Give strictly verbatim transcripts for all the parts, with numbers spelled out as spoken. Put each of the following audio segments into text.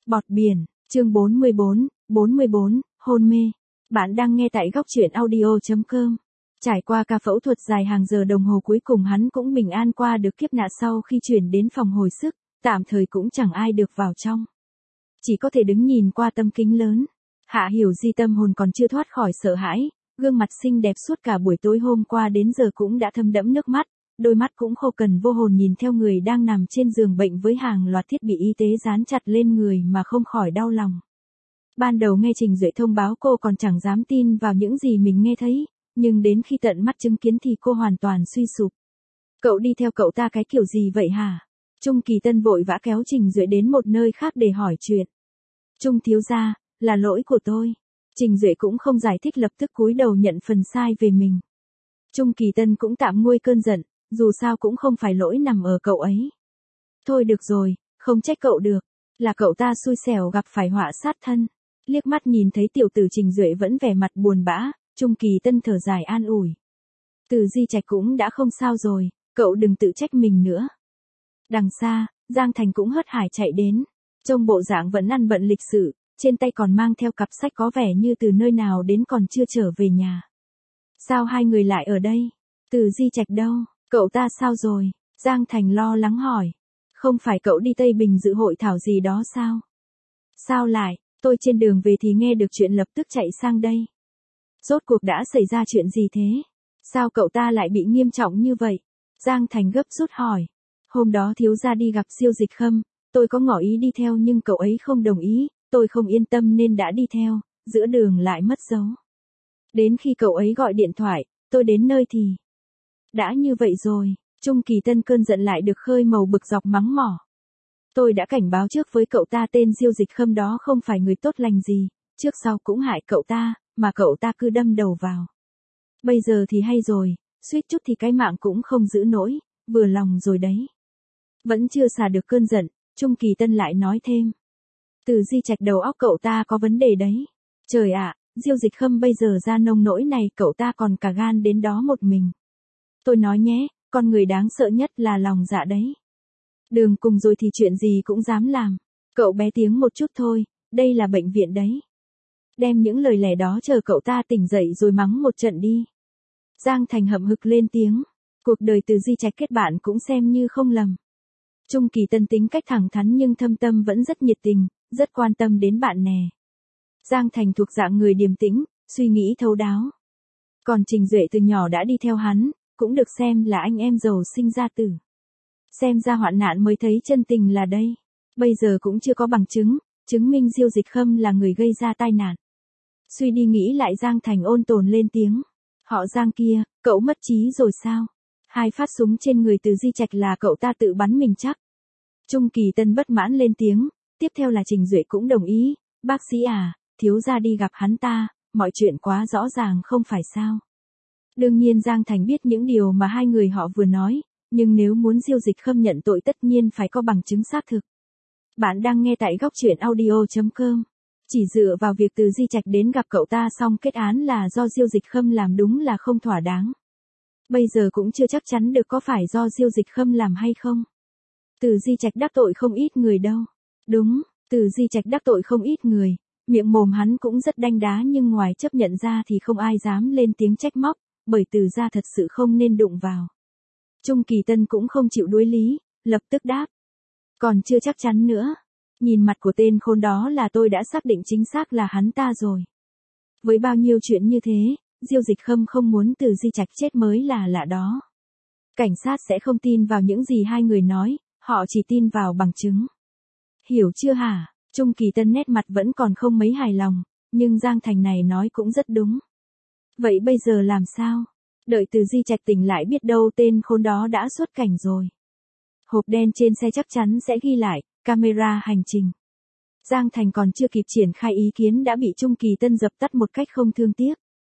Bọt biển, chương bốn mươi bốn, bốn mươi bốn, hôn mê. Bạn đang nghe tại góc truyện audio chấm com. Trải qua ca phẫu thuật dài hàng giờ đồng hồ cuối cùng hắn cũng bình an qua được kiếp nạn sau khi chuyển đến phòng hồi sức, tạm thời cũng chẳng ai được vào trong. Chỉ có thể đứng nhìn qua tấm kính lớn. Hạ Hiểu Di tâm hồn còn chưa thoát khỏi sợ hãi, gương mặt xinh đẹp suốt cả buổi tối hôm qua đến giờ cũng đã thấm đẫm nước mắt, đôi mắt cũng khô cằn vô hồn nhìn theo người đang nằm trên giường bệnh với hàng loạt thiết bị y tế dán chặt lên người mà không khỏi đau lòng. Ban đầu nghe Trình Duệ thông báo cô còn chẳng dám tin vào những gì mình nghe thấy, nhưng đến khi tận mắt chứng kiến thì cô hoàn toàn suy sụp. Cậu đi theo cậu ta cái kiểu gì vậy hả? Trung Kỳ Tân vội vã kéo Trình Duệ đến một nơi khác để hỏi chuyện. Trung thiếu gia, là lỗi của tôi. Trình Duệ cũng không giải thích, lập tức cúi đầu nhận phần sai về mình. Trung Kỳ Tân cũng tạm nguôi cơn giận, dù sao cũng không phải lỗi nằm ở cậu ấy. Thôi được rồi, không trách cậu được, là cậu ta xui xẻo gặp phải họa sát thân. Liếc mắt nhìn thấy tiểu tử Trình Duệ vẫn vẻ mặt buồn bã, Trung Kỳ Tân thở dài an ủi. Từ Di Trạch cũng đã không sao rồi, cậu đừng tự trách mình nữa. Đằng xa, Giang Thành cũng hớt hải chạy đến, trông bộ dạng vẫn ăn bận lịch sự, trên tay còn mang theo cặp sách có vẻ như từ nơi nào đến còn chưa trở về nhà. Sao hai người lại ở đây? Từ Di Trạch đâu? Cậu ta sao rồi? Giang Thành lo lắng hỏi. Không phải cậu đi Tây Bình dự hội thảo gì đó sao? Sao lại, tôi trên đường về thì nghe được chuyện lập tức chạy sang đây. Rốt cuộc đã xảy ra chuyện gì thế? Sao cậu ta lại bị nghiêm trọng như vậy? Giang Thành gấp rút hỏi. Hôm đó thiếu gia đi gặp Diêu Dịch Khâm, tôi có ngỏ ý đi theo nhưng cậu ấy không đồng ý, tôi không yên tâm nên đã đi theo, giữa đường lại mất dấu. Đến khi cậu ấy gọi điện thoại, tôi đến nơi thì... Đã như vậy rồi, Trung Kỳ Tân cơn giận lại được khơi màu bực dọc mắng mỏ. Tôi đã cảnh báo trước với cậu ta tên Diêu Dịch Khâm đó không phải người tốt lành gì, trước sau cũng hại cậu ta, mà cậu ta cứ đâm đầu vào. Bây giờ thì hay rồi, suýt chút thì cái mạng cũng không giữ nổi, vừa lòng rồi đấy. Vẫn chưa xả được cơn giận, Trung Kỳ Tân lại nói thêm. Từ Di Trạch đầu óc cậu ta có vấn đề đấy. Trời ạ, Diêu Dịch Khâm bây giờ ra nông nỗi này cậu ta còn cả gan đến đó một mình. Tôi nói nhé, con người đáng sợ nhất là lòng dạ đấy. Đường cùng rồi thì chuyện gì cũng dám làm. Cậu bé tiếng một chút thôi, đây là bệnh viện đấy. Đem những lời lẽ đó chờ cậu ta tỉnh dậy rồi mắng một trận đi. Giang Thành hậm hực lên tiếng. Cuộc đời Từ Di Trạch kết bạn cũng xem như không lầm. Trung Kỳ Tân tính cách thẳng thắn nhưng thâm tâm vẫn rất nhiệt tình, rất quan tâm đến bạn nè. Giang Thành thuộc dạng người điềm tĩnh, suy nghĩ thấu đáo. Còn Trình Duệ từ nhỏ đã đi theo hắn, cũng được xem là anh em giàu sinh ra tử. Xem ra hoạn nạn mới thấy chân tình là đây. Bây giờ cũng chưa có bằng chứng, chứng minh Diêu Dịch Khâm là người gây ra tai nạn. Suy đi nghĩ lại Giang Thành ôn tồn lên tiếng. Họ Giang kia, cậu mất trí rồi sao? Hai phát súng trên người Từ Di Trạch là cậu ta tự bắn mình chắc. Trung Kỳ Tân bất mãn lên tiếng, tiếp theo là Trình Duệ cũng đồng ý. Bác sĩ à, thiếu gia đi gặp hắn ta, mọi chuyện quá rõ ràng không phải sao? Đương nhiên Giang Thành biết những điều mà hai người họ vừa nói, nhưng nếu muốn Diêu Dịch Khâm nhận tội tất nhiên phải có bằng chứng xác thực. Bạn đang nghe tại góc truyện audio chấm com. Chỉ dựa vào việc Từ Di Trạch đến gặp cậu ta xong kết án là do Diêu Dịch Khâm làm đúng là không thỏa đáng. Bây giờ cũng chưa chắc chắn được có phải do Diêu Dịch Khâm làm hay không. Từ Di Trạch đắc tội không ít người đâu. Đúng, Từ Di Trạch đắc tội không ít người, miệng mồm hắn cũng rất đanh đá nhưng ngoài chấp nhận ra thì không ai dám lên tiếng trách móc, bởi Từ gia thật sự không nên đụng vào. Trung Kỳ Tân cũng không chịu đối lý, lập tức đáp. Còn chưa chắc chắn nữa. Nhìn mặt của tên khốn đó là tôi đã xác định chính xác là hắn ta rồi. Với bao nhiêu chuyện như thế, Diêu Dịch Khâm không muốn Từ Di Trạch chết mới là lạ đó. Cảnh sát sẽ không tin vào những gì hai người nói, họ chỉ tin vào bằng chứng. Hiểu chưa hả? Trung Kỳ Tân nét mặt vẫn còn không mấy hài lòng, nhưng Giang Thành này nói cũng rất đúng. Vậy bây giờ làm sao? Đợi Từ Di Trạch tỉnh lại biết đâu tên khốn đó đã xuất cảnh rồi. Hộp đen trên xe chắc chắn sẽ ghi lại, camera hành trình. Giang Thành còn chưa kịp triển khai ý kiến đã bị Trung Kỳ Tân dập tắt một cách không thương tiếc.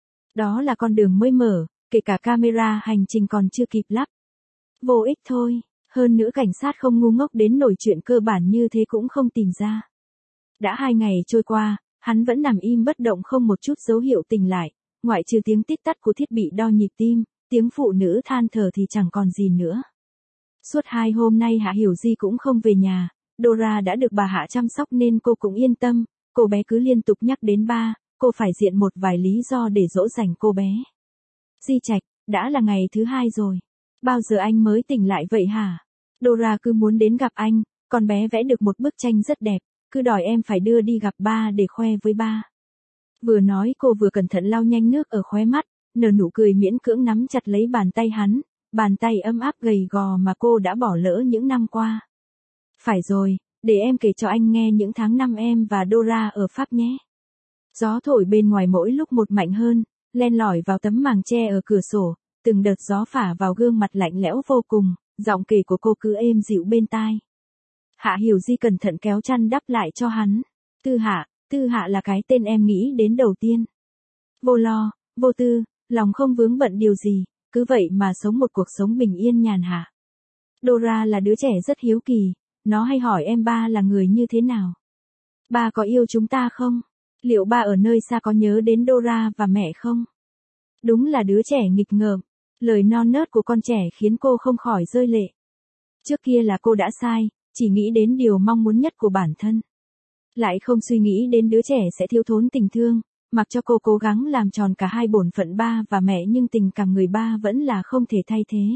Đó là con đường mới mở, kể cả camera hành trình còn chưa kịp lắp. Vô ích thôi, hơn nữa cảnh sát không ngu ngốc đến nổi chuyện cơ bản như thế cũng không tìm ra. Đã hai ngày trôi qua, hắn vẫn nằm im bất động không một chút dấu hiệu tỉnh lại, ngoại trừ tiếng tít tắt của thiết bị đo nhịp tim, tiếng phụ nữ than thở thì chẳng còn gì nữa. Suốt hai hôm nay Hạ Hiểu Di cũng không về nhà, Dora đã được bà Hạ chăm sóc nên cô cũng yên tâm, cô bé cứ liên tục nhắc đến ba, cô phải diện một vài lý do để dỗ dành cô bé. Di Trạch, đã là ngày thứ hai rồi. Bao giờ anh mới tỉnh lại vậy hả? Dora cứ muốn đến gặp anh, con bé vẽ được một bức tranh rất đẹp, cứ đòi em phải đưa đi gặp ba để khoe với ba. Vừa nói cô vừa cẩn thận lau nhanh nước ở khóe mắt, nở nụ cười miễn cưỡng nắm chặt lấy bàn tay hắn, bàn tay ấm áp gầy gò mà cô đã bỏ lỡ những năm qua. Phải rồi, để em kể cho anh nghe những tháng năm em và Dora ở Pháp nhé. Gió thổi bên ngoài mỗi lúc một mạnh hơn, len lỏi vào tấm màng tre ở cửa sổ, từng đợt gió phả vào gương mặt lạnh lẽo vô cùng, giọng kể của cô cứ êm dịu bên tai. Hạ Hiểu Di cẩn thận kéo chăn đắp lại cho hắn. Tư Hạ, Tư Hạ là cái tên em nghĩ đến đầu tiên. Vô lo, vô tư, lòng không vướng bận điều gì, cứ vậy mà sống một cuộc sống bình yên nhàn hạ. Dora là đứa trẻ rất hiếu kỳ, nó hay hỏi em ba là người như thế nào. Ba có yêu chúng ta không? Liệu ba ở nơi xa có nhớ đến Dora và mẹ không? Đúng là đứa trẻ nghịch ngợm, lời non nớt của con trẻ khiến cô không khỏi rơi lệ. Trước kia là cô đã sai, chỉ nghĩ đến điều mong muốn nhất của bản thân. Lại không suy nghĩ đến đứa trẻ sẽ thiếu thốn tình thương, mặc cho cô cố gắng làm tròn cả hai bổn phận ba và mẹ nhưng tình cảm người ba vẫn là không thể thay thế.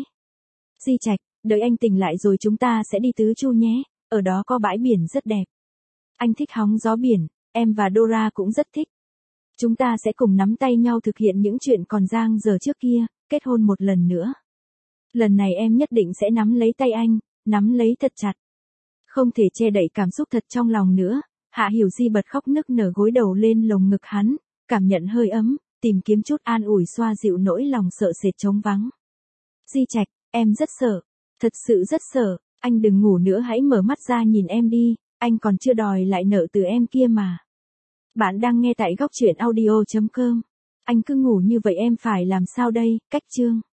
Di Trạch, đợi anh tỉnh lại rồi chúng ta sẽ đi Tứ Chu nhé, ở đó có bãi biển rất đẹp. Anh thích hóng gió biển, em và Dora cũng rất thích. Chúng ta sẽ cùng nắm tay nhau thực hiện những chuyện còn dang dở trước kia, kết hôn một lần nữa. Lần này em nhất định sẽ nắm lấy tay anh, nắm lấy thật chặt. Không thể che đậy cảm xúc thật trong lòng nữa, Hạ Hiểu Di bật khóc nức nở gối đầu lên lồng ngực hắn, cảm nhận hơi ấm, tìm kiếm chút an ủi xoa dịu nỗi lòng sợ sệt trống vắng. Di Trạch, em rất sợ, thật sự rất sợ, anh đừng ngủ nữa hãy mở mắt ra nhìn em đi, anh còn chưa đòi lại nợ từ em kia mà. Bạn đang nghe tại góc truyện audio chấm com. Anh cứ ngủ như vậy em phải làm sao đây, cách chương.